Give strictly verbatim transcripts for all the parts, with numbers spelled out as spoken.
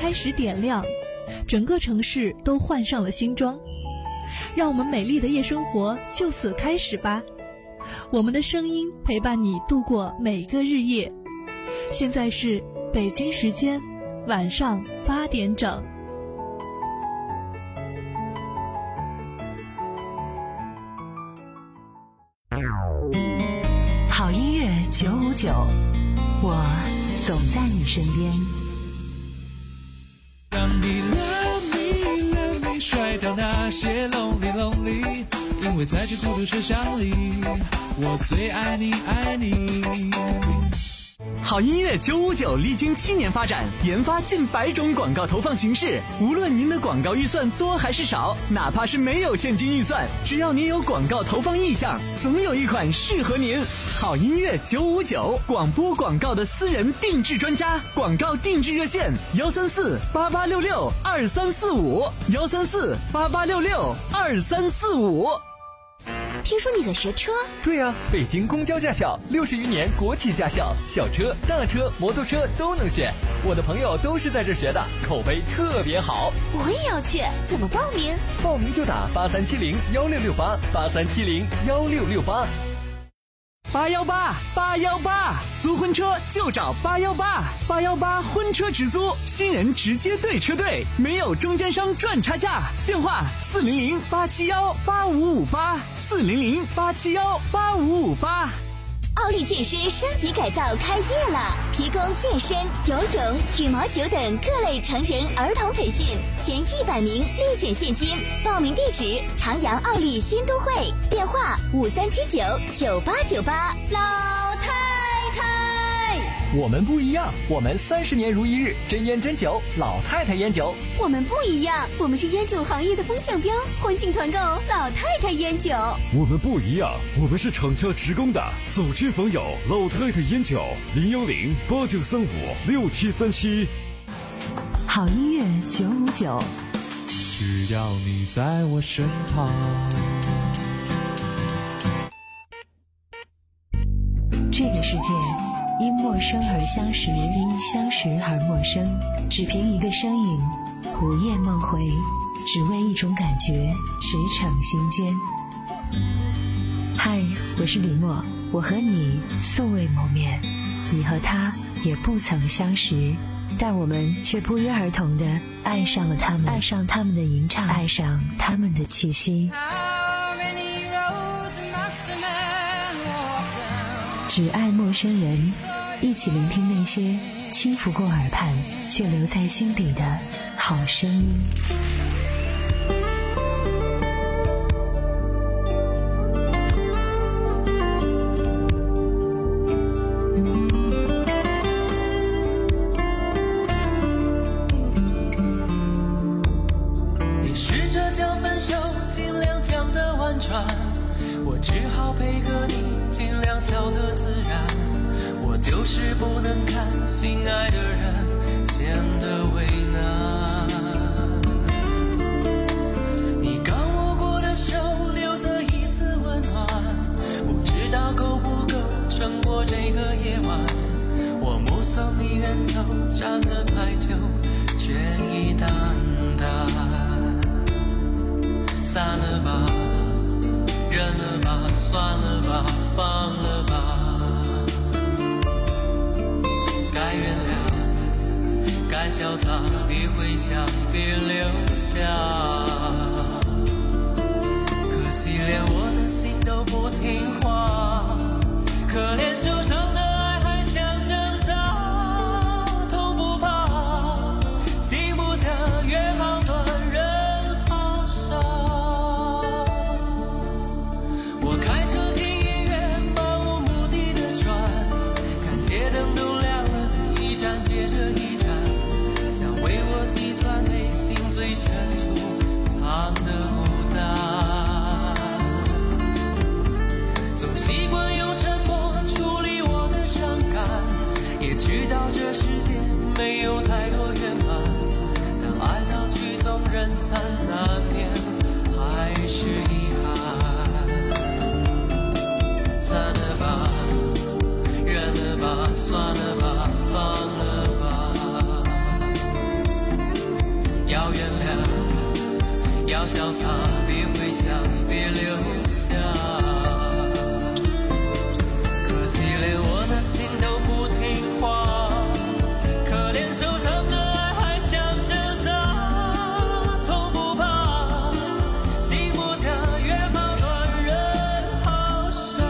开始点亮，整个城市都换上了新装。让我们美丽的夜生活就此开始吧，我们的声音陪伴你度过每个日夜。现在是北京时间晚上八点整。 好音乐九五九，我总在你身边。 当你 love me love me 甩掉那些 lonely lonely， 因为在这孤独车厢里，我最爱你爱你。 好音乐九五九历经七年发展，研发近百种广告投放形式。无论您的广告预算多还是少，哪怕是没有现金预算，只要您有广告投放意向，总有一款适合您。好音乐九五九，广播广告的私人定制专家，广告定制热线幺三四八八六六二三四五幺三四八八六六二三四五。 听说你在学车？ 对呀、啊，北京公交驾校六十余年国企驾校，小车、大车、摩托车都能选。我的朋友都是在这学的，口碑特别好。 我也要去，怎么报名？ 报名就打八三七零幺六六八八三七零幺六六八。 八幺八八幺八，租婚车就找八幺八，八幺八婚车直租，新人直接对车队，没有中间商赚差价。电话四零零八七幺八五五八，四零零八七幺八五五八。 奥利健身升级改造开业了，提供健身、游泳、羽毛球等各类成人儿童培训，前一百名立减现金。报名地址：长阳奥利新都会，电话五三七九九八九八。老太太， 我们不一样，我们三十年如一日，真烟真酒，老太太烟酒。 我们不一样，我们是烟酒行业的风向标，欢庆团购老太太烟酒。 我们不一样，我们是厂家职工的，走亲访友，老太太烟酒，零幺零八九三五六七三七。 好音乐九五九， 只要你在我身旁。 这个世界因陌生而相识，因相识而陌生，只凭一个身影，午夜梦回，只为一种感觉，驰骋心间。嗨，我是李默，我和你素未谋面，你和他也不曾相识，但我们却不约而同地爱上了他们，爱上他们的吟唱，爱上他们的气息。只爱陌生人，一起聆听那些轻拂过耳畔却留在心底的好声音。 你试着将分手尽量讲得婉转，我只好配合你尽量笑得自然，我就是不能看心爱的人显得为难。你刚握过的手留着一丝温暖，不知道够不够撑过这个夜晚。我目送你远走，站得太久，却已淡淡。散了吧，忍了吧，算了吧，放了吧。该原谅，该潇洒，别回想，别留下。可惜连我的心都不听话，可怜受伤的爱还想挣扎，痛不怕，心不假，约好断，人好傻。我开车听音乐，漫无目的的转，看街灯都亮了，一站接着一站，想为我计算内心最深处藏的孤单。总习惯用沉默处理我的伤感，也知道这世界没有太多圆满，但爱到曲终人散，难免还是遗憾。散了吧，忍了吧，算了吧，放了吧。 要潇洒，别回想，别留下。可惜连我的心都不听话，可怜受伤的爱还想挣扎，痛不怕，心不假，约好断人好傻。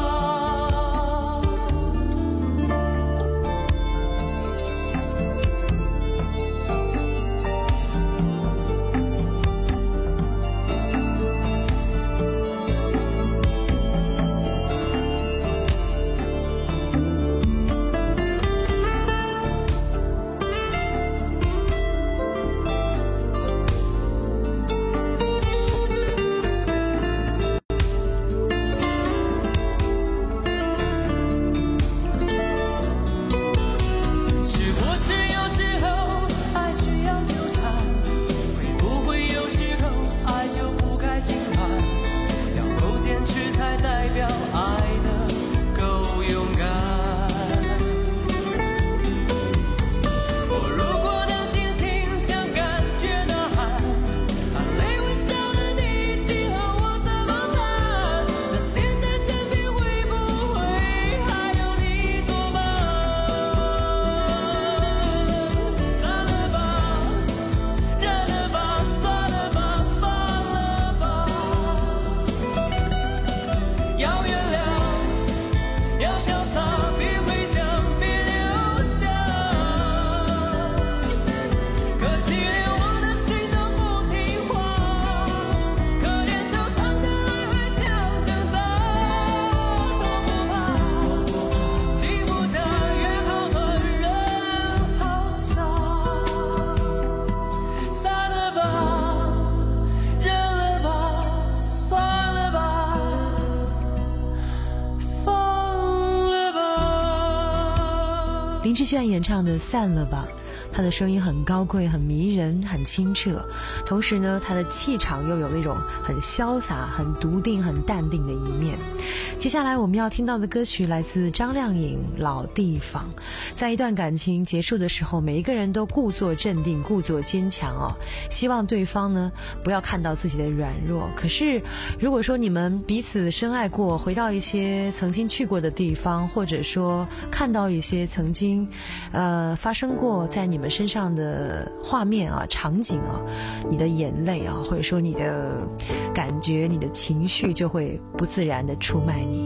林志炫演唱的《散了吧》，他的声音很高贵，很迷人，很清澈，同时呢，他的气场又有那种很潇洒、很笃定、很淡定的一面。接下来我们要听到的歌曲来自张靓颖《老地方》。在一段感情结束的时候，每一个人都故作镇定，故作坚强哦，希望对方呢不要看到自己的软弱。可是如果说你们彼此深爱过，回到一些曾经去过的地方，或者说看到一些曾经呃发生过在你们身上的画面啊、场景啊，你的眼泪啊，或者说你的感觉、你的情绪就会不自然的出卖你。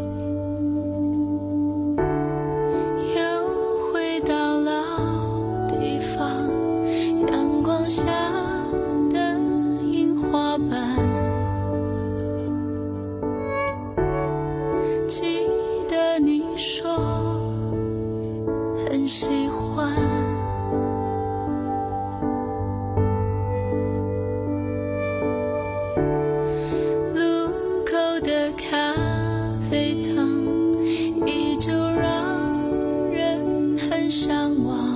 又回到老地方，阳光下的樱花瓣，记得你说很喜欢，路口的咖啡糖依旧让人很向往，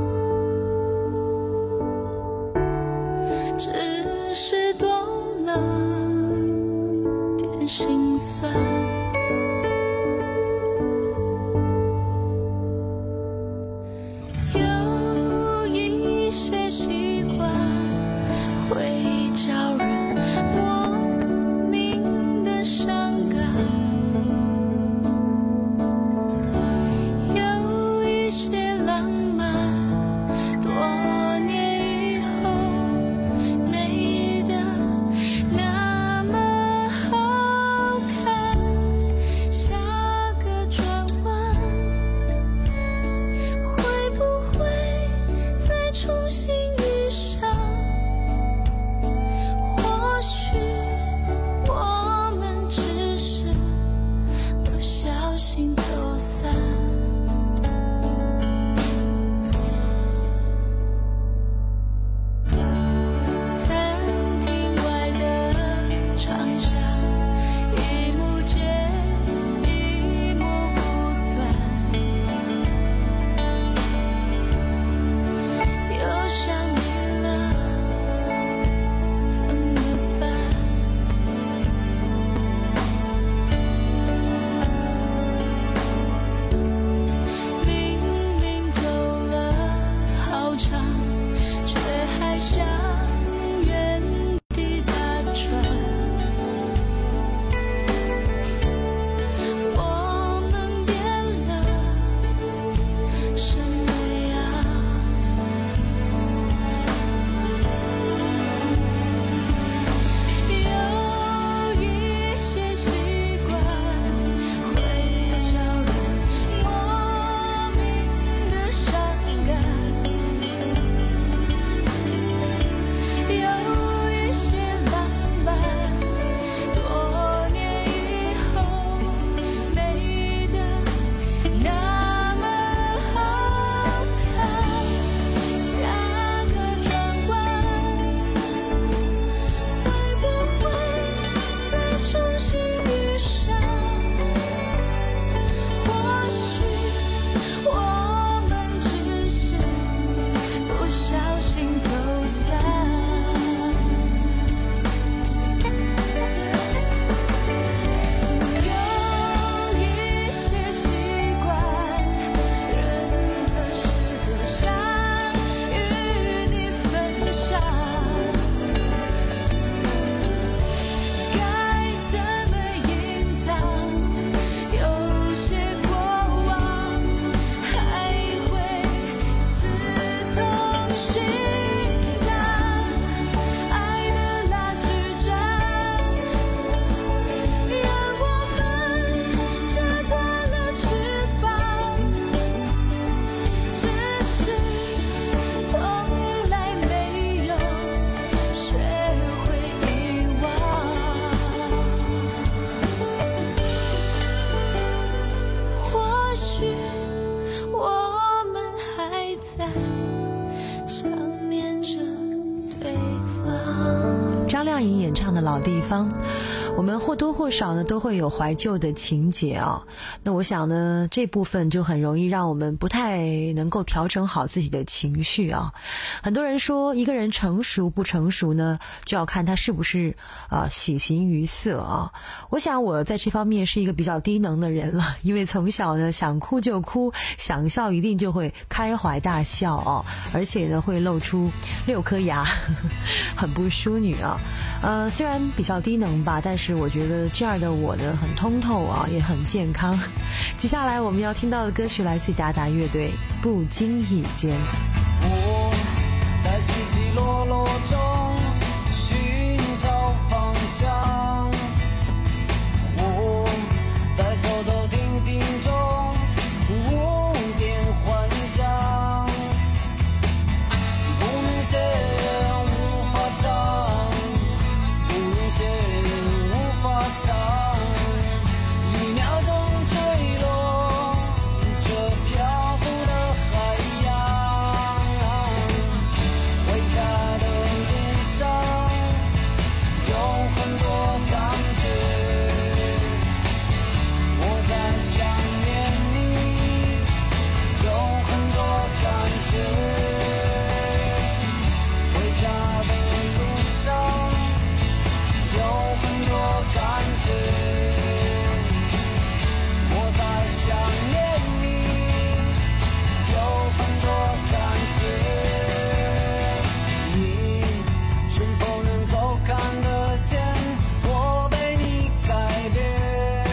只是多了点心酸。有一些习惯会叫人莫名的伤感，有一些浪漫多年以后没得那么好看。 上瘾演唱的老地方，我们或多或少呢都会有怀旧的情节啊。那我想呢，这部分就很容易让我们不太能够调整好自己的情绪啊。很多人说，一个人成熟不成熟呢，就要看他是不是啊、呃、喜形于色啊。我想我在这方面是一个比较低能的人了，因为从小呢想哭就哭，想笑一定就会开怀大笑啊，而且呢会露出六颗牙，呵呵，很不淑女啊。呃，虽然比较低能吧，但是我觉得这样的我呢很通透啊，也很健康。接下来我们要听到的歌曲来自达达乐队《不经意间》。 我在起起落落中寻找方向，我在走走停停中无边幻想，不能写无法唱，不能写无法唱，一秒钟坠落这漂浮的海洋，回家的路上有很多感觉，我在想念你，有很多感觉，回家的路上有很多感觉，我在想念你，有很多感觉，你是否能够看得见我被你改变？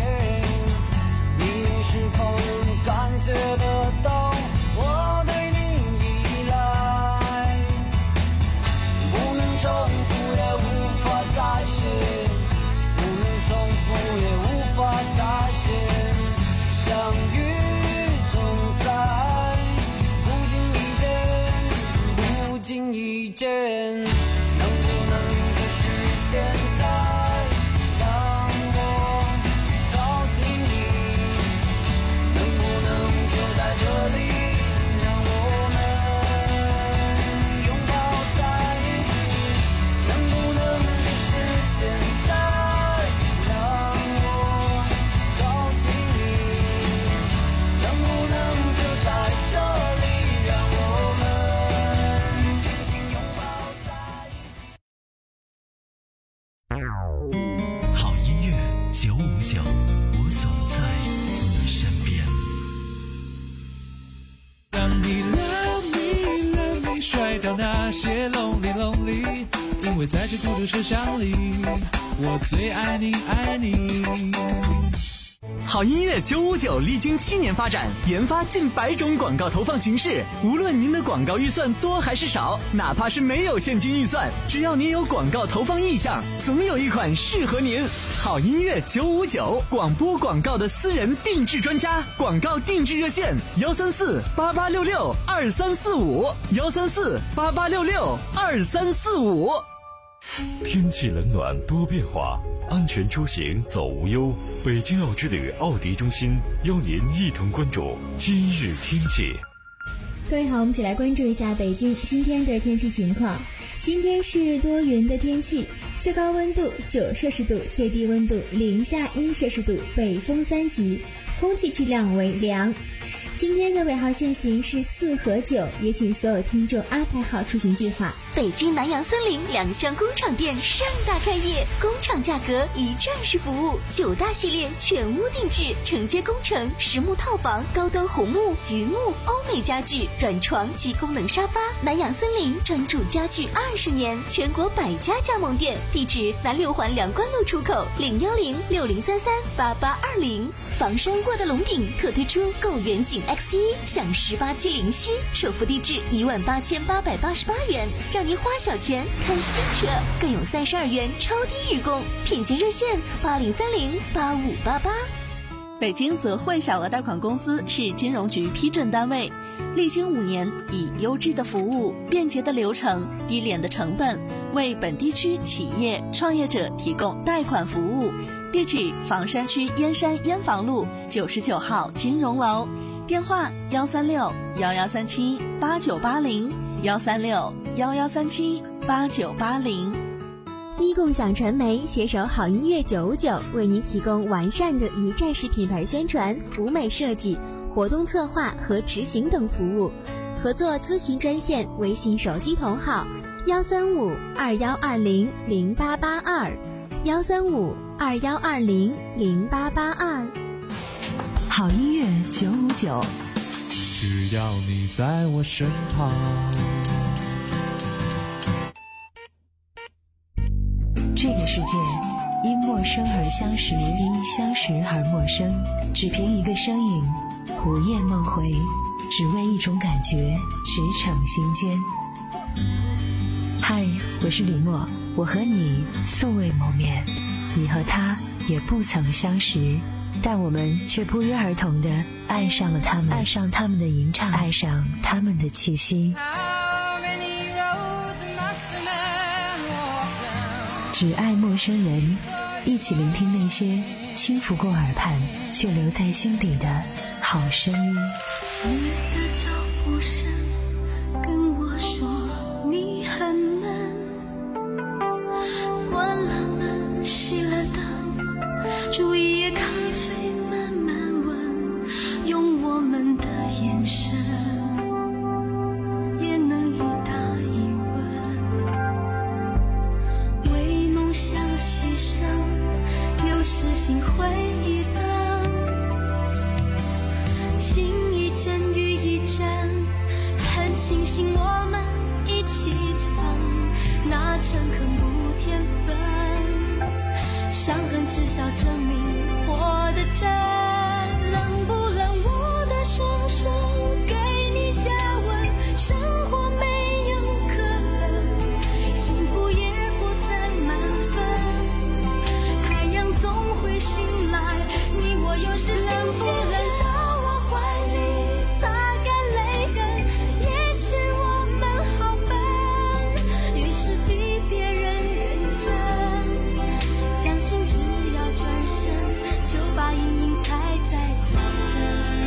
你是否能感觉得到我对你依赖？不能重复也无法再现，不能重复也无法再现，相遇总在不经意间，不经意间，能不能就是现在，让我靠近你？能不能就在这里，让我们拥抱在一起？能不能就是现在，让我靠近你？能不能就在这里，让我们紧紧拥抱在一起？ 好音乐九五九，我总在你身边。 当你 love me love me 甩掉那些 lonely lonely， 因为在这孤独车厢里，我最爱你爱你。 好音乐九五九历经七年发展，研发近百种广告投放形式。无论您的广告预算多还是少，哪怕是没有现金预算，只要您有广告投放意向，总有一款适合您。好音乐九五九，广播广告的私人定制专家，广告定制热线幺三四八八六六二三四五幺三四八八六六二三四五。 天气冷暖多变化，安全出行走无忧。北京奥之旅奥迪中心邀您一同关注今日天气。 各位好，我们一起来关注一下北京今天的天气情况。今天是多云的天气，最高温度九摄氏度，最低温度零下一摄氏度，北风三级，空气质量为良。今天的尾号限行是四和九，也请所有听众安排好出行计划。 北京南洋森林两厢工厂店盛大开业，工厂价格一站式服务，九大系列全屋定制，承接工程、实木套房、高端红木、榆木、欧美家具、软床及功能沙发。南洋森林专注家具二十年，全国百家加盟店，地址南六环梁关路出口零幺零六零三三八八二零。房山沃的龙顶特推出购远景 X 一，享十八期零息，首付低至一万八千八百八十八元，让您花小钱看新车，更有三十二元超低日供，品鉴热线八零三零八五八八。 北京泽汇小额贷款公司是金融局批准单位，历经五年，以优质的服务、便捷的流程、低廉的成本，为本地区企业创业者提供贷款服务。地址：房山区燕山燕房路九十九号金融楼，电话：幺三六幺幺三七八九八零幺三六幺幺三七八九八零。 一共享传媒携手好音乐九五九，为您提供完善的一站式品牌宣传、舞美设计、活动策划和执行等服务。合作咨询专线：微信手机同号幺三五二幺二零零八八二，幺三五二幺二零零八八二。 好音乐九五九， 只要你在我身旁。 这个世界因陌生而相识，因相识而陌生。只凭一个声音，午夜梦回，只为一种感觉，驰骋心间。嗨，我是李默，我和你素未谋面，你和他也不曾相识，但我们却不约而同地爱上了他们，爱上他们的吟唱，爱上他们的气息。只爱陌生人，一起聆听那些轻拂过耳畔却留在心底的好声音。 你的脚步声跟我说你很闷，关了门熄了灯，煮一夜咖啡慢慢闻，用我们的眼神也能一答一问，为梦想牺牲，有时心灰意冷，情一阵雨一阵，很庆幸我们一起撑，那诚恳不添分，伤痕至少证明活得真。冷不冷我的双手给你加温，生活没有可能，幸福也不再满分，太阳总会醒来，你我又是冷不冷到我怀里擦干泪痕，也许我们好笨，于是比别人认真，相信只要转身就把阴影踩在脚跟。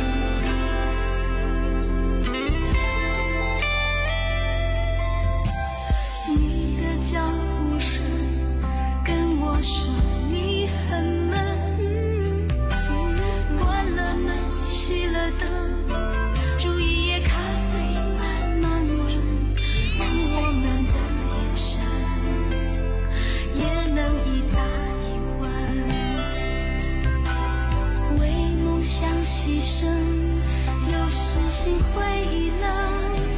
你的脚步声跟我说你很闷，关了门熄了灯，煮一夜咖啡慢慢闻，用我们的眼神也能一答一问，为梦想牺牲，有时心灰意冷，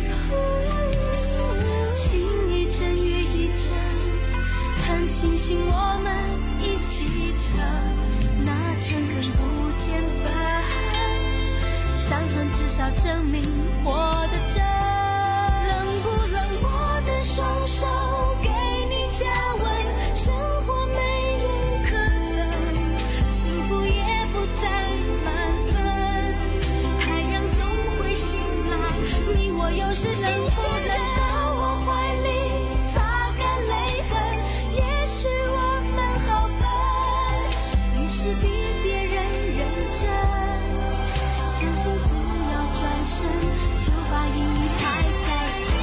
情一阵雨一阵，很庆幸我们一起撑，那诚恳不添分，伤痕至少证明活得真。冷不冷我的双手给你加温，生活没有可能，幸福也不再满分，太阳总会醒来，你我又是冷不冷到我怀里擦干泪痕，也许我们好笨，于是比别人认真，相信只要转身就把阴影踩在脚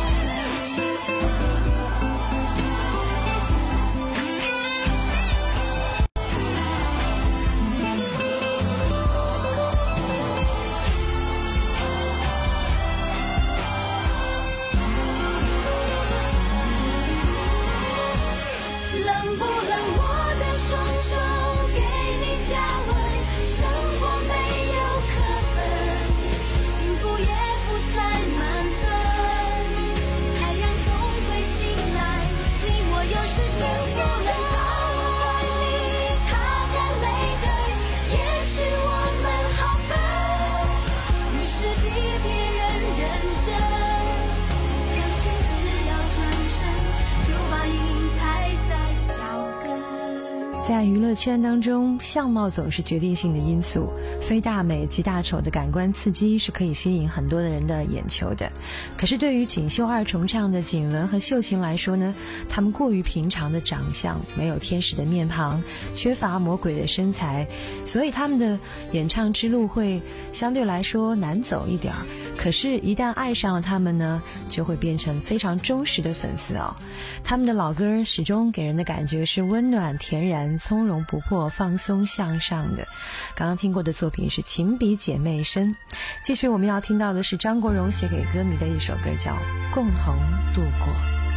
冷不冷我的双手给你加温，生活没有可分，幸福也不再满分，太阳总会醒来，你我又是冷不冷到我怀里擦干泪痕，也许我们好笨，于是比别人认真，相信只要转身就把阴影踩在脚跟。 在娱乐圈当中，相貌总是决定性的因素，非大美即大丑的感官刺激是可以吸引很多的人的眼球的。可是对于锦绣二重唱的锦雯和秀琴来说呢，他们过于平常的长相，没有天使的面庞，缺乏魔鬼的身材，所以他们的演唱之路会相对来说难走一点儿。 可是一旦爱上了他们呢，就会变成非常忠实的粉丝哦。他们的老歌始终给人的感觉是温暖、恬然、从容不迫、放松向上的。刚刚听过的作品是《情比姐妹深》，继续我们要听到的是张国荣写给歌迷的一首歌，叫《共同度过》。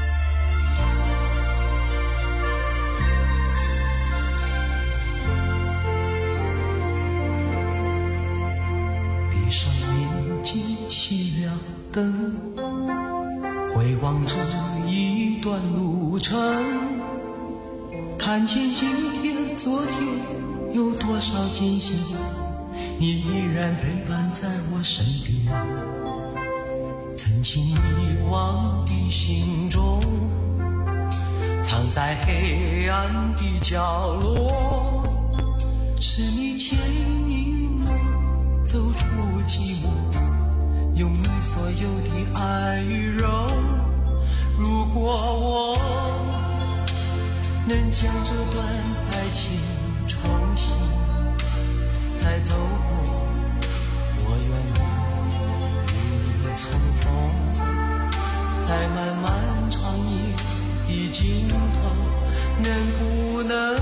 闭上眼睛，熄了灯，回望这一段路程，看见今天昨天有多少艰辛，你依然陪伴在我身边。曾经遗忘的心中，藏在黑暗的角落，是你牵引我走出寂寞，用你所有的爱与柔。如果我能将这段爱情重新再走过，我愿意与你重逢，在漫漫长夜的尽头，能不能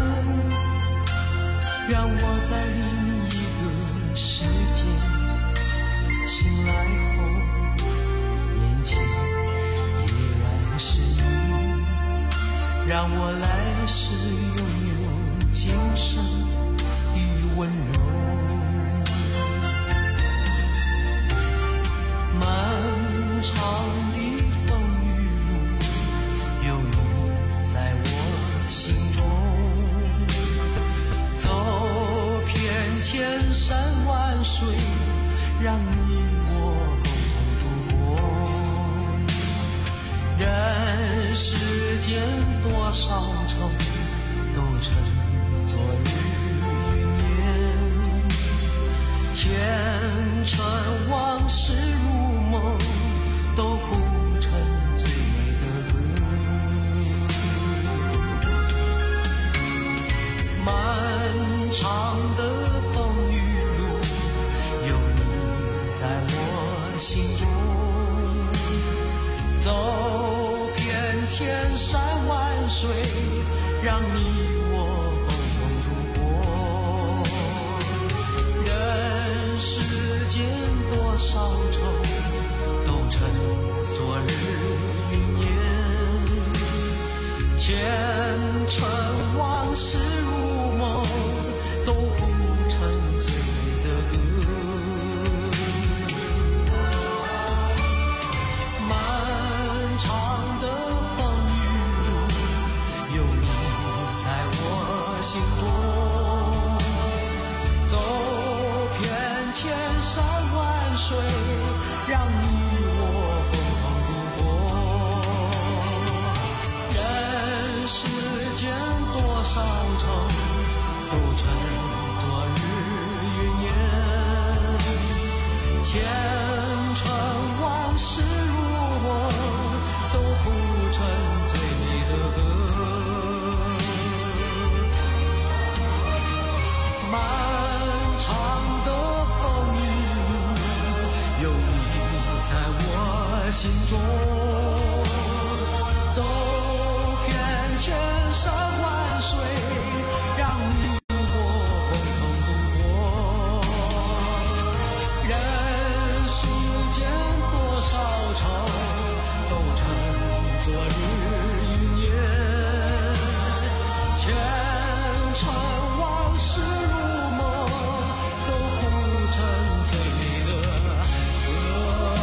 让我在另一个世界醒来后，眼前依然是你，让我来世拥有今生的温柔。漫长的风雨路，有你在我心中，走遍千山万水，让你我共同度过。人世间多少愁，都成昨日云烟，前尘往事如梦，都谱成最美的歌。漫长的风雨路，有你在我心中，走遍千山万水，让你我共同度过。人世间多少愁，都成昨日云烟，前尘往事如梦，都谱成最美的歌。漫长的风雨路，有你在我心中，走遍千山万水，让你我共同度过。人世间多少愁，都成昨日云烟，前尘往事如梦，都谱成最美的歌。漫长的风雨路，有你在我心中，走遍千山万水，让你我共同度过。人世间多少愁，都成昨日云烟，前尘往事如梦，都谱成最美的歌。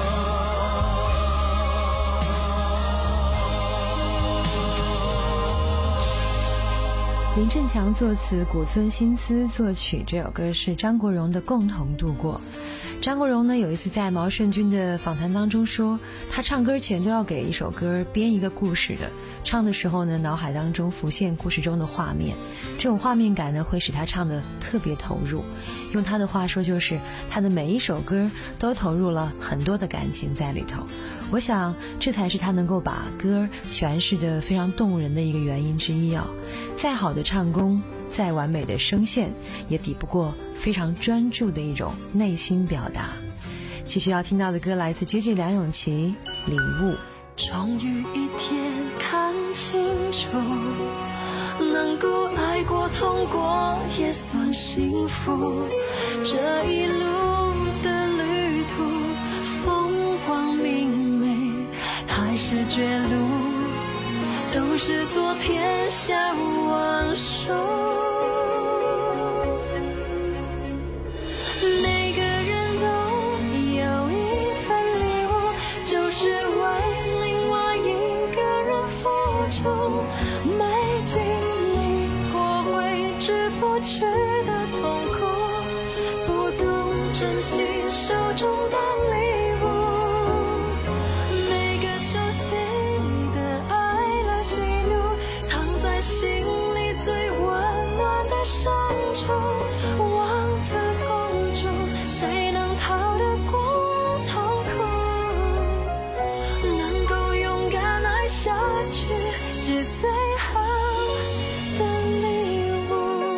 林振强作词，古村新司作曲，这首歌是张国荣的《共同度过》。张国荣呢有一次在毛舜筠的访谈当中说，他唱歌前都要给一首歌编一个故事的，唱的时候呢脑海当中浮现故事中的画面，这种画面感呢会使他唱得特别投入。用他的话说，就是他的每一首歌都投入了很多的感情在里头。我想这才是他能够把歌诠释得非常动人的一个原因之一啊。再好的唱功，再完美的声线，也抵不过非常专注的一种内心表达。 继续要听到的歌来自 G G 梁咏琪，礼物。 终于一天看清楚，能够爱过痛过也算幸福。这一路的旅途，风光明媚还是绝路，都是昨天笑忘书。每个人都有一份礼物，就是为另外一个人付出。没经历过挥之不去的痛苦，不懂珍惜手中的礼物。每个熟悉的爱了喜怒，藏在心里最温暖的深处。王子公主，谁能逃得过痛苦？能够勇敢爱下去，是最好的礼物。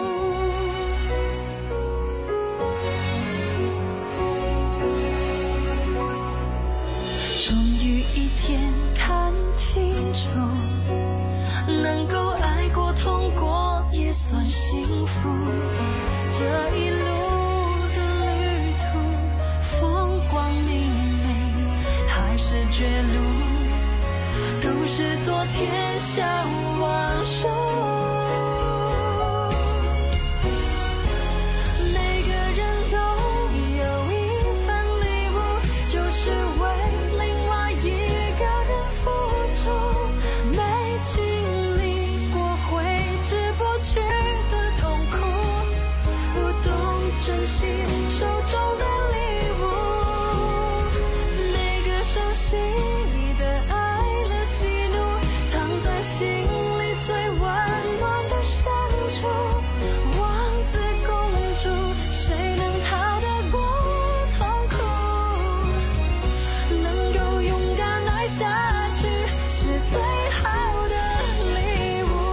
终于一天看清楚，能够爱过痛过也算幸福。这一路的旅途，风光明媚还是绝路，都是昨天笑忘书。每个人都有一份礼物，就是为另外一个人付出。没经历过挥之不去的痛苦，不懂珍惜手中的礼物。每个熟悉的爱了喜怒，藏在心里最温暖的深处。王子公主，谁能逃得过痛苦？能够勇敢爱下去，是最好的礼物。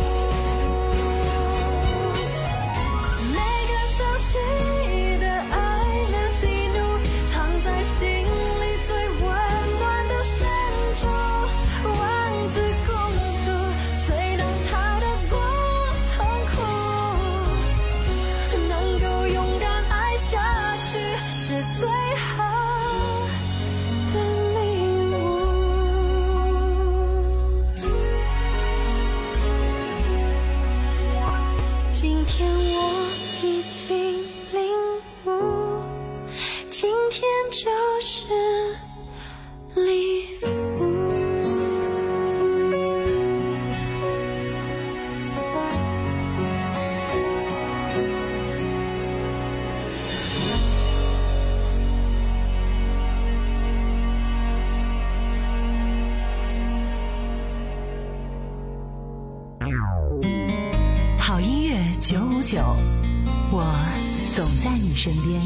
每个熟悉的爱了喜怒，藏在心里最温暖的深处。王子公主，谁能逃得过痛苦？能够勇敢爱下去，是最好的礼物。今天我已经领悟，今天就是礼物。 好音乐九五九，我总在你身边。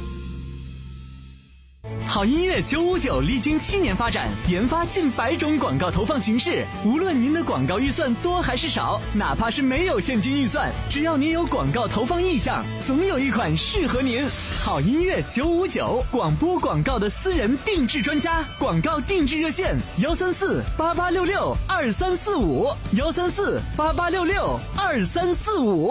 好音乐九五九历经七年发展，研发近百种广告投放形式。无论您的广告预算多还是少，哪怕是没有现金预算，只要您有广告投放意向，总有一款适合您。好音乐九五九，广播广告的私人定制专家，广告定制热线：幺三四八八六六二三四五，幺三四八八六六二三四五。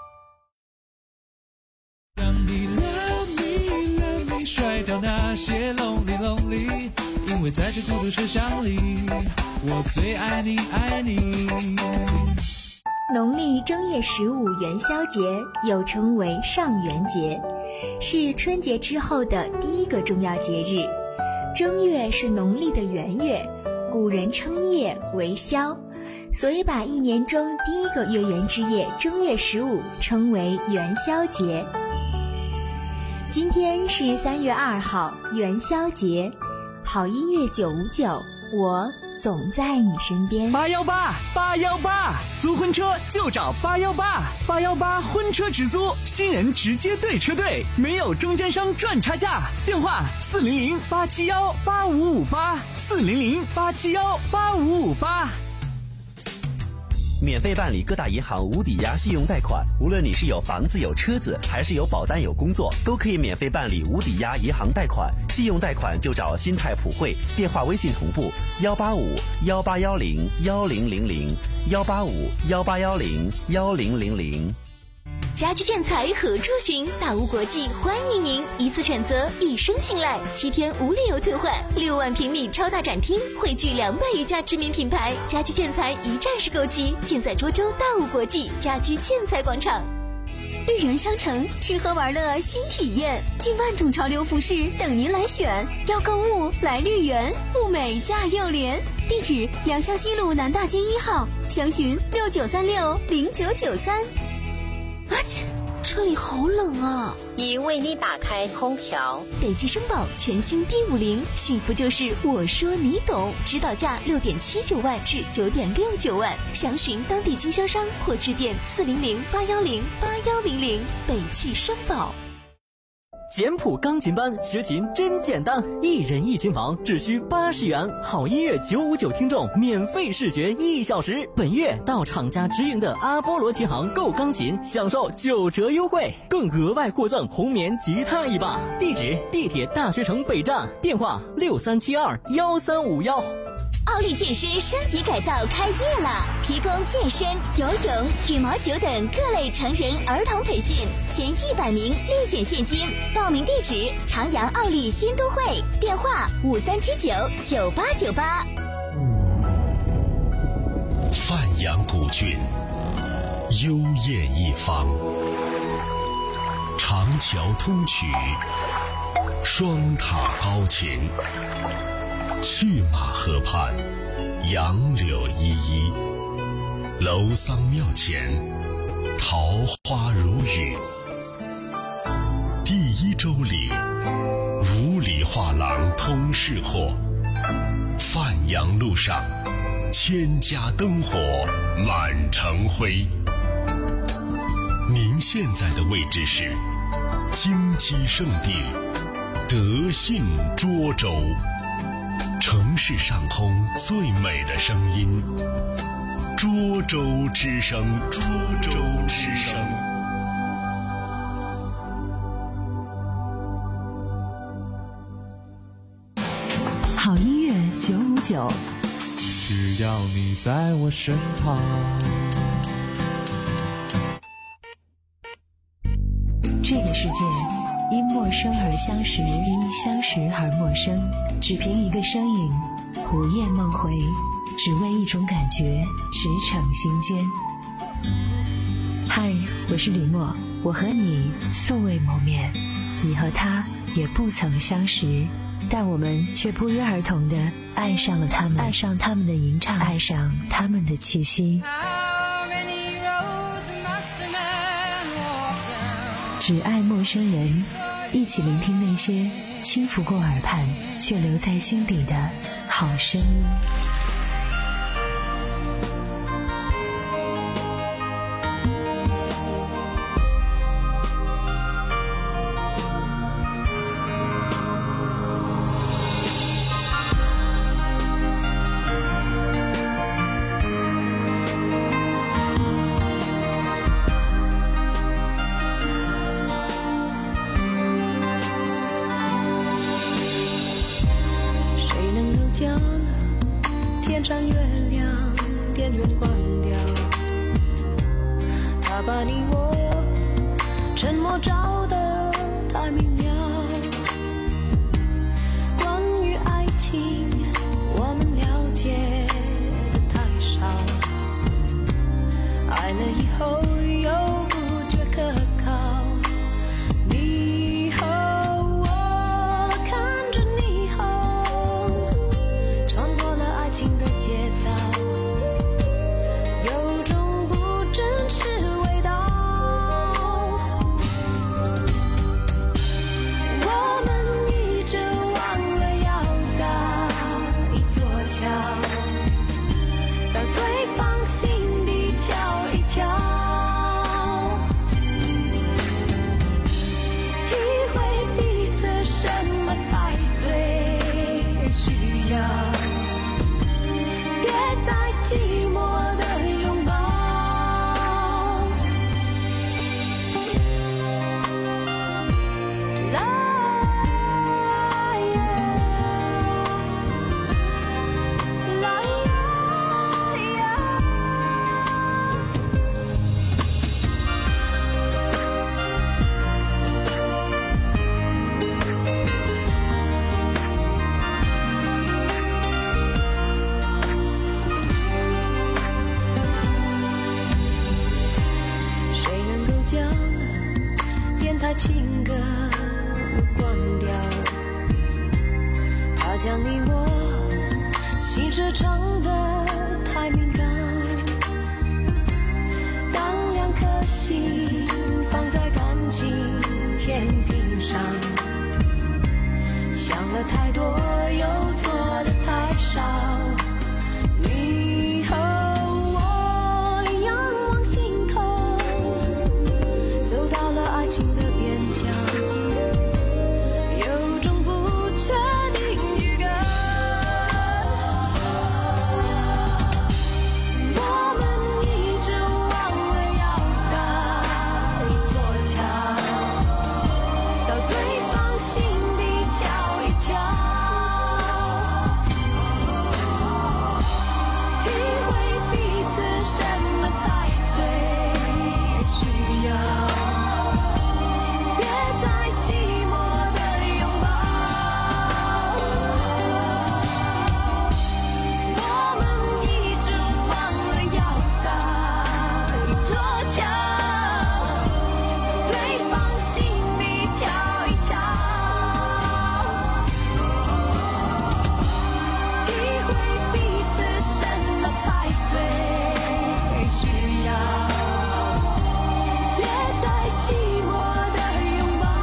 甩掉那些 lonely lonely， 因为在这孤独车厢里，我最爱你爱你。 农历正月十五元宵节又称为上元节，是春节之后的第一个重要节日。正月是农历的元月，古人称夜为宵，所以把一年中第一个月圆之夜正月十五称为元宵节。今天是三月二号，元宵节。好音乐九五九，我总在你身边。 八幺八八幺八，租婚车就找八幺八，八幺八婚车直租，新人直接对车队，没有中间商赚差价。电话四零零八七幺八五五八，四零零八七幺八五五八。 免费办理各大银行无抵押信用贷款。无论你是有房子有车子，还是有保单有工作，都可以免费办理无抵押银行贷款。信用贷款就找新泰普惠，电话微信同步幺八五幺八幺零幺零零零幺八五幺八幺零幺零零零。 家居建材何处寻？大屋国际欢迎您，一次选择，一生信赖，七天无理由退换，六万平米超大展厅，汇聚两百余家知名品牌，家居建材一站式购齐，建在涿州大屋国际家居建材广场。绿园商城，吃喝玩乐新体验，近万种潮流服饰等您来选。要购物来绿园，物美价又廉。地址：良乡西路南大街一号，详询六九三六零九九三。啊切，车里好冷啊！ 已为你打开空调。 北汽绅宝全新 D 五零，幸福就是我说你懂，指导价六点七九万至九点六九万，详询当地经销商或致电四零零八幺零八幺零零。北汽绅宝。 简谱钢琴班学琴真简单，一人一琴房只需八十元，好音乐九五九听众免费试学一小时。本月到厂家直营的阿波罗琴行购钢琴，享受九折优惠，更额外获赠红棉吉他一把。地址：地铁大学城北站，电话六三七二幺三五幺。 奥利健身升级改造开业了，提供健身、游泳、羽毛球等各类成人儿童培训，前一百名立减现金。报名地址：长阳奥利新都会，电话五三七九九八九八。 范阳古郡，幽艳一方，长桥通衢，双塔高擎。去马河畔，杨柳依依，楼桑庙前，桃花如雨。第一周里，五里画廊通市货，范阳路上，千家灯火满城辉。您现在的位置是京畿圣地德信涿州。城市上空最美的声音，涿州之声，涿州之声。 好音乐九五九， 只要你在我身旁。 这个世界因陌生而相识，因相识而陌生。只凭一个声音，午夜梦回，只为一种感觉，驰骋心间。嗨，我是李默，我和你素未谋面，你和他也不曾相识，但我们却不约而同地爱上了他们，爱上他们的吟唱，爱上他们的气息。只爱陌生人，一起聆听那些轻拂过耳畔却留在心底的好声音。 天上月亮，电源关掉，他把你我沉默照得太明了。关于爱情，我们了解的太少，爱了以后又不觉可靠。你和我看着霓虹，穿过了爱情的街道，有种不真实味道。 台情歌关掉，他将你我心事唱得太敏感，当两颗心放在感情天平上，想了太多又做的太少，你和我仰望星空，走到了爱情的边疆，有种不确定预感，我们一直忘了要搭一座桥，到对方心底瞧一瞧，体会彼此什么才最需要，别再寂寞的拥抱，我们一直忘了要搭一座桥，对方心里瞧一瞧，体会彼此什么才最需要，别再寂寞的拥抱。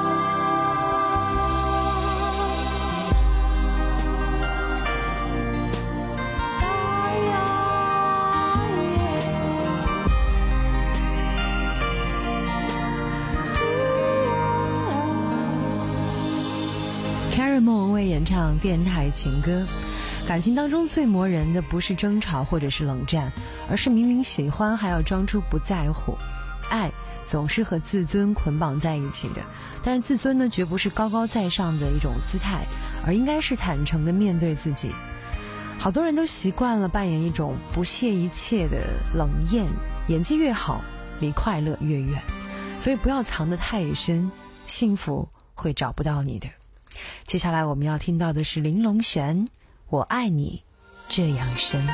Carrie 莫文蔚演唱电台情歌。感情当中最磨人的不是争吵或者是冷战，而是明明喜欢还要装出不在乎。爱总是和自尊捆绑在一起的，但是自尊呢，绝不是高高在上的一种姿态，而应该是坦诚的面对自己。好多人都习惯了扮演一种不屑一切的冷艳，演技越好，离快乐越远。所以不要藏得太深，幸福会找不到你的。接下来我们要听到的是林隆璇，我爱你这样深。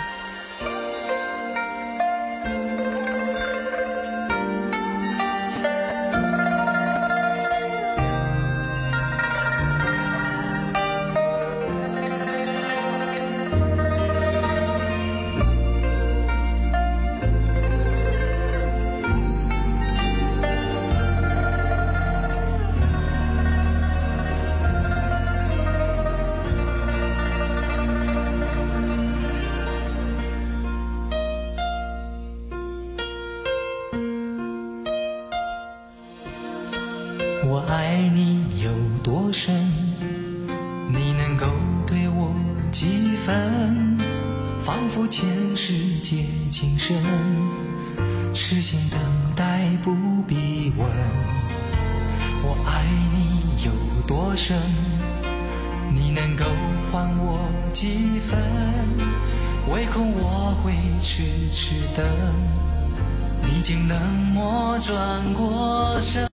我爱你有多深，你能够对我几分？仿佛前世皆今生，痴情等待不必问。我爱你有多深，你能够还我几分？唯恐我会痴痴等，你竟冷漠转过身。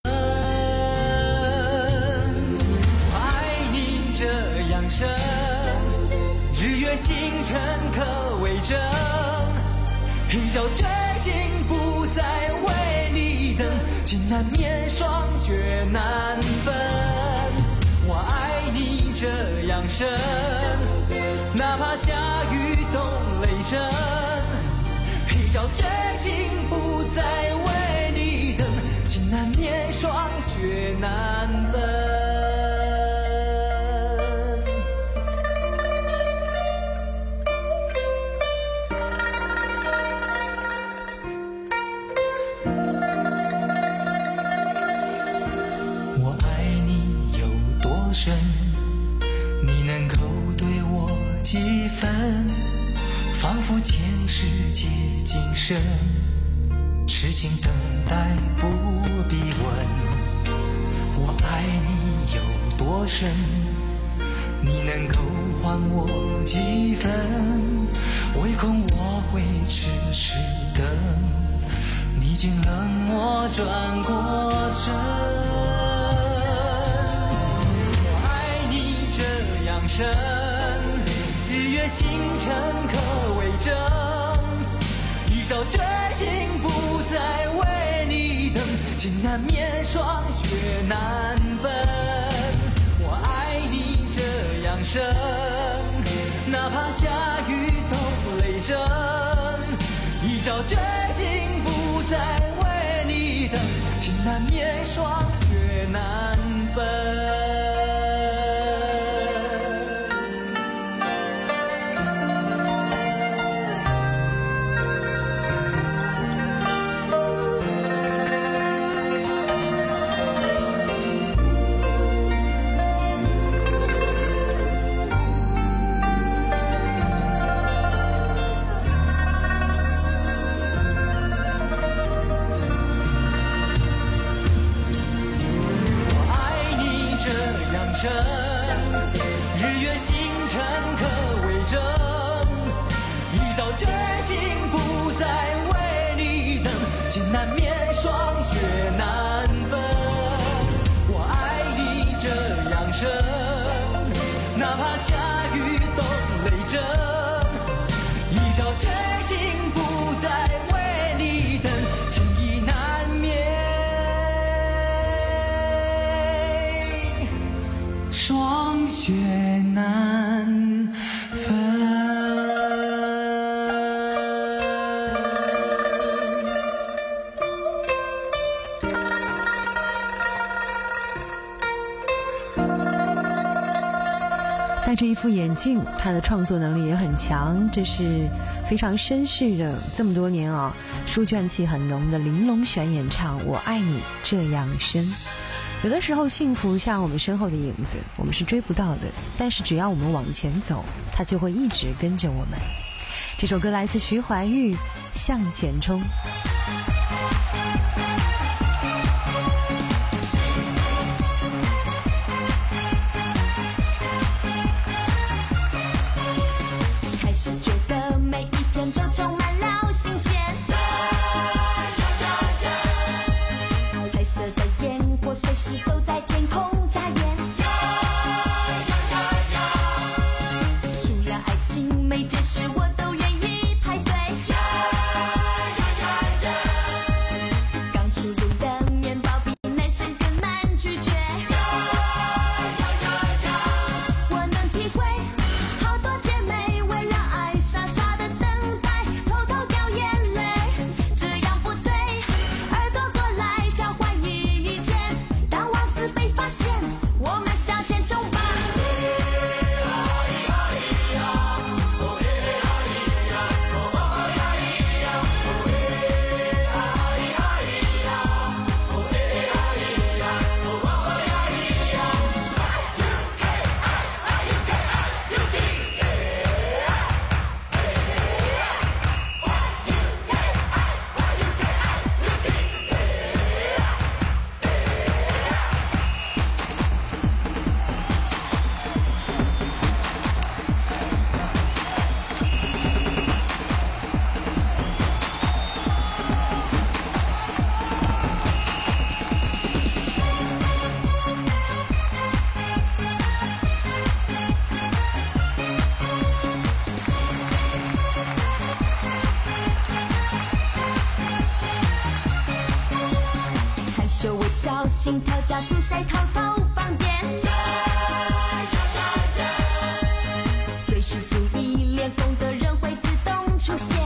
深，日月星辰可为证，一朝决心不再为你等，情难免霜雪难分。我爱你这样深，哪怕下雨冻雷震，一朝决心不再为你等，情难免霜雪难分。你能够对我几分？仿佛前世皆今生，痴情等待不必问。我爱你有多深？你能够还我几分？唯恐我会痴痴等，你竟冷漠转过身。深，日月星辰可为证，一朝决心不再为你等，情难免霜雪难分。我爱你这样深，哪怕下雨都泪真，一朝决心不再为你等，情难免霜雪难分。日月星辰可为证，一朝决心不再为你等，情难免霜雪难分。我爱你这样深，哪怕下雨都泪真，一朝决心不再为你等，情意难免霜雪难分。 戴着一副眼镜，他的创作能力也很强，这是非常绅士的，这么多年啊，书卷气很浓的玲珑弦演唱《我爱你这样深》。有的时候幸福像我们身后的影子，我们是追不到的，但是只要我们往前走，它就会一直跟着我们。这首歌来自徐怀钰，《向前冲》。 开始觉得每一天都充满了新鲜，彩色的烟火随时都在天空眨眼，除了爱情每件事我都愿意排队，刚出炉的面包比男生更难拒绝，我能体会好多姐妹为了爱傻傻的等待，偷偷掉眼泪，这样不对，耳朵过来交换意见，当王子被发现，我们向前冲吧。害羞微笑，心跳加速，晒偷偷放电，随时注意，脸红的人会自动出现，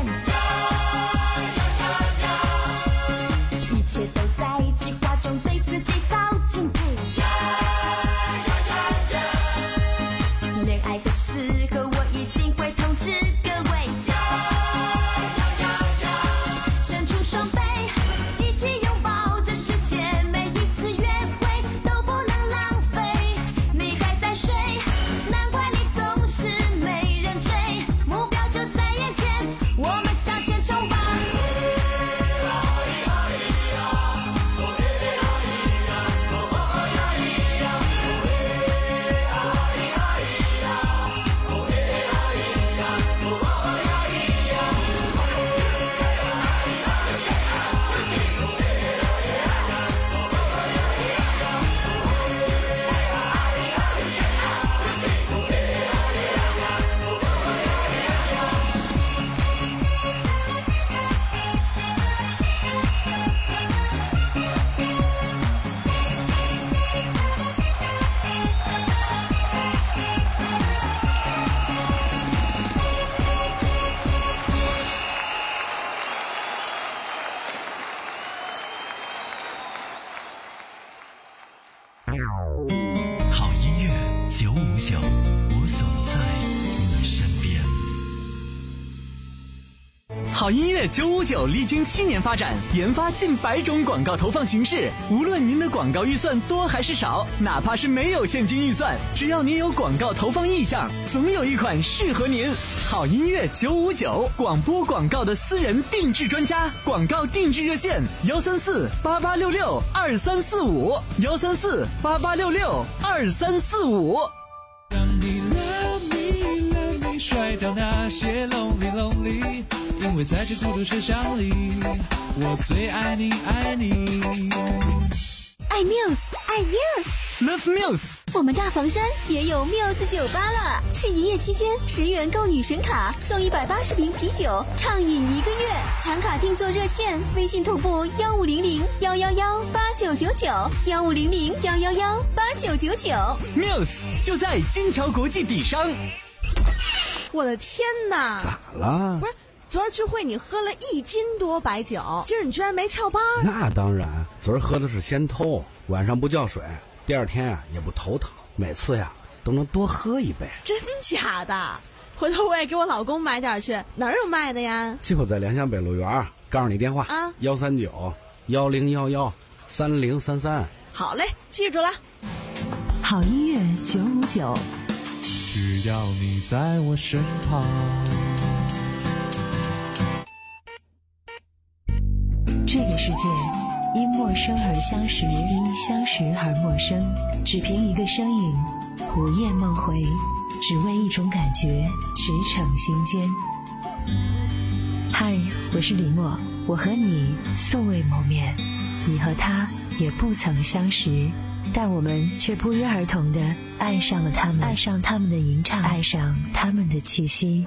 一切都在计划中，对自己好敬佩，恋爱的时候我一定会通知各位，伸出双臂一起拥抱这世界，每一次约会都不能浪费， 九，我总在你身边。 好音乐九五九历经七年发展，研发近百种广告投放形式。无论您的广告预算多还是少，哪怕是没有现金预算，只要您有广告投放意向，总有一款适合您。好音乐九五九，广播广告的私人定制专家，广告定制热线：幺三四八八六六二三四五，幺三四八八六六二三四五。 让你 love me love me， 甩掉那些 lonely lonely。因为在这孤独车厢里，我最爱你爱你。 爱 Muse， 爱 Muse，Love Muse。 我们大房山也有 Muse 酒吧了，是营业期间十元购女神卡送一百八十瓶啤酒，畅饮一个月。抢卡订座热线：微信同步幺五零零幺幺幺八九九九，幺五零零幺幺幺八九九九。 Muse 就在金桥国际底商。 我的天哪！ 咋了？ 不是。昨儿聚会你喝了一斤多白酒，今儿你居然没翘班？ 那当然，昨儿喝的是仙偷，晚上不叫水，第二天呀、啊、也不头疼，每次呀都能多喝一杯。 真假的？回头我也给我老公买点去，哪儿有卖的呀？ 就在联想北路园，告诉你电话啊，幺三九幺零幺幺三零三三。 好嘞，记住了。 好音乐九五九， 只要你在我身旁。 这个世界因陌生而相识，因相识而陌生。只凭一个声音，午夜梦回，只为一种感觉，驰骋心间。嗨，我是李默，我和你素未谋面，你和他也不曾相识，但我们却不约而同地爱上了他们，爱上他们的吟唱，爱上他们的气息。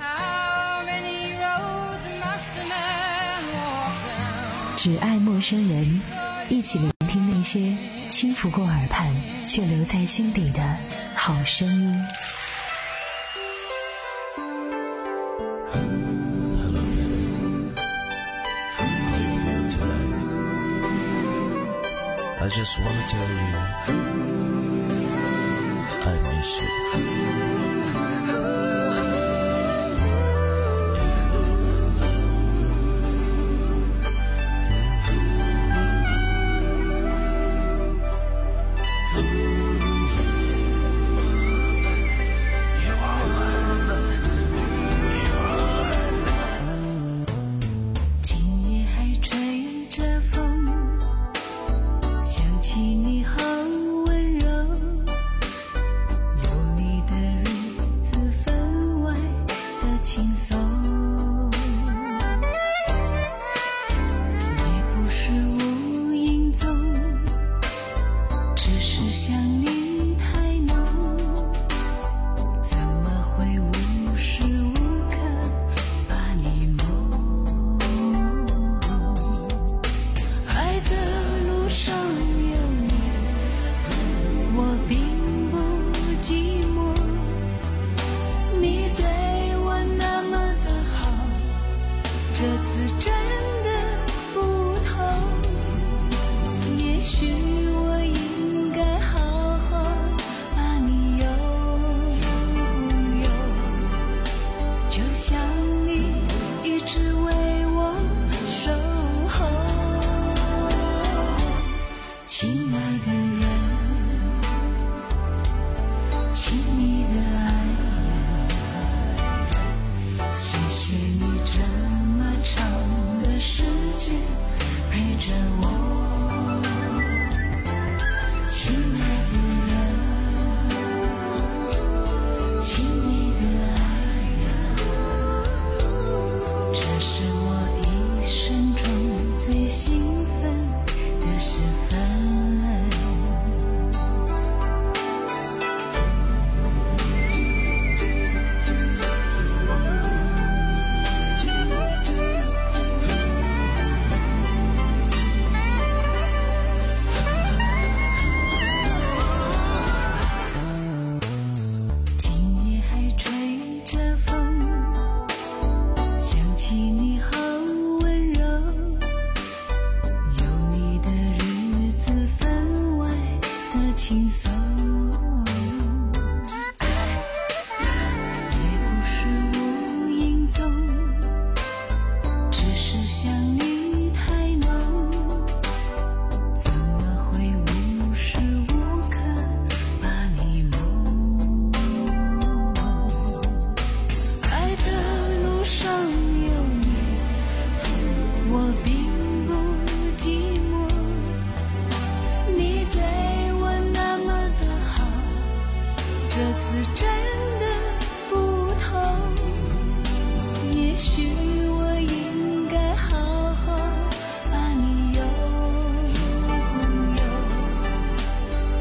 只爱陌生人，一起聆听那些轻拂过耳畔却留在心底的好声音。 I just wanna tell you, I miss you.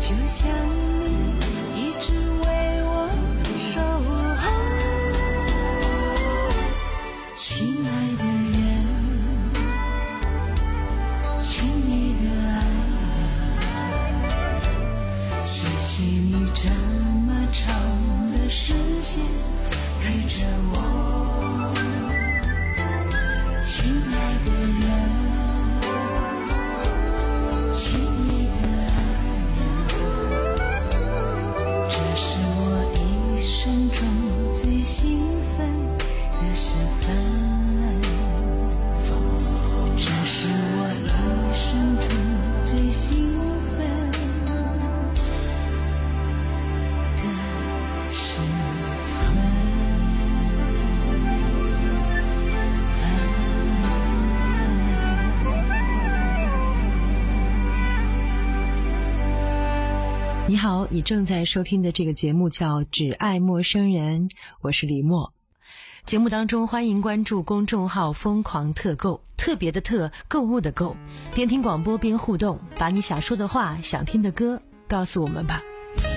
就像你一直为我守候。亲爱的人，亲密的爱人，谢谢你这么长的时间陪着我。亲爱的人，亲密的爱人，这是我一生中最兴奋的时分。这是我一生中最兴奋的时分。 你好，你正在收听的这个节目叫《只爱陌生人》，我是李默。节目当中欢迎关注公众号疯狂特购，特别的特，购物的购，边听广播边互动，把你想说的话，想听的歌告诉我们吧。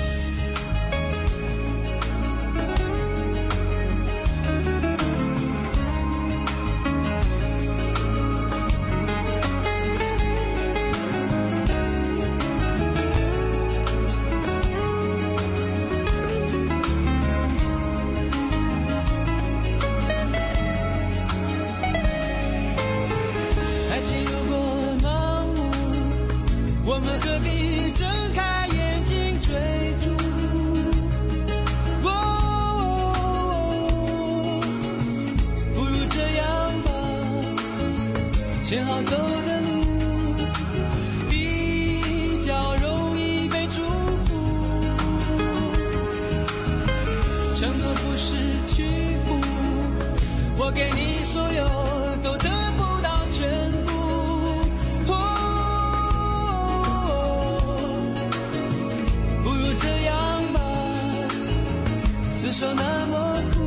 选好走的路，比较容易被祝福。承诺不是屈服，我给你所有都得不到全部。哦，不如这样吧，厮守那么苦。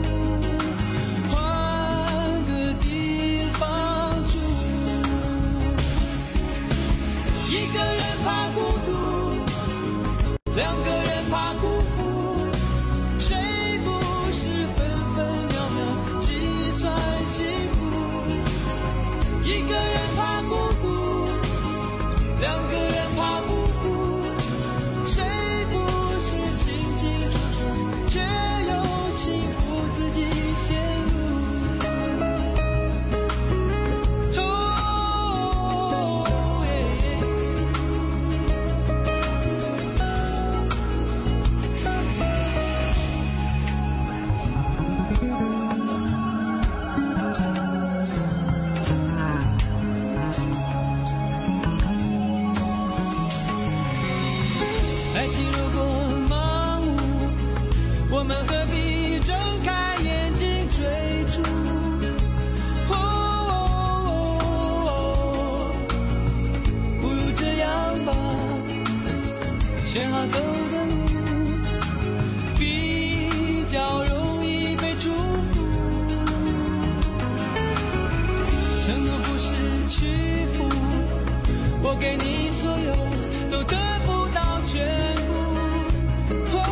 一个人怕孤独，两个人怕辜负，谁不是分分秒秒计算幸福？一个人怕孤独，两个人怕辜负，谁不是清清楚楚，却又轻负自己陷入？爱情如果盲目，我们何必睁开眼睛追逐？哦哦哦，不如这样吧，选好走的路，比较容易被祝福。承诺不是屈服，我给你所有都得不到全部。哦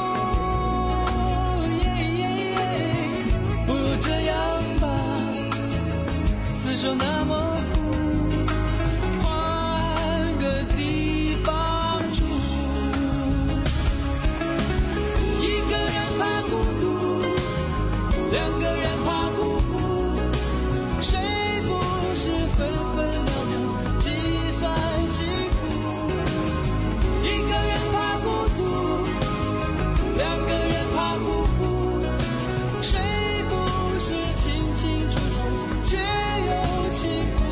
耶耶耶，不如这样吧，厮守那么苦，换个地方住。一个人怕孤独，两个人怕辜负，谁不是分分秒秒计算幸福？一个人怕孤独，两个人怕辜负，谁不是清清楚楚，却又轻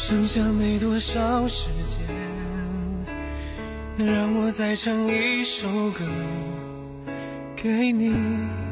剩下没多少时间，让我再唱一首歌给你。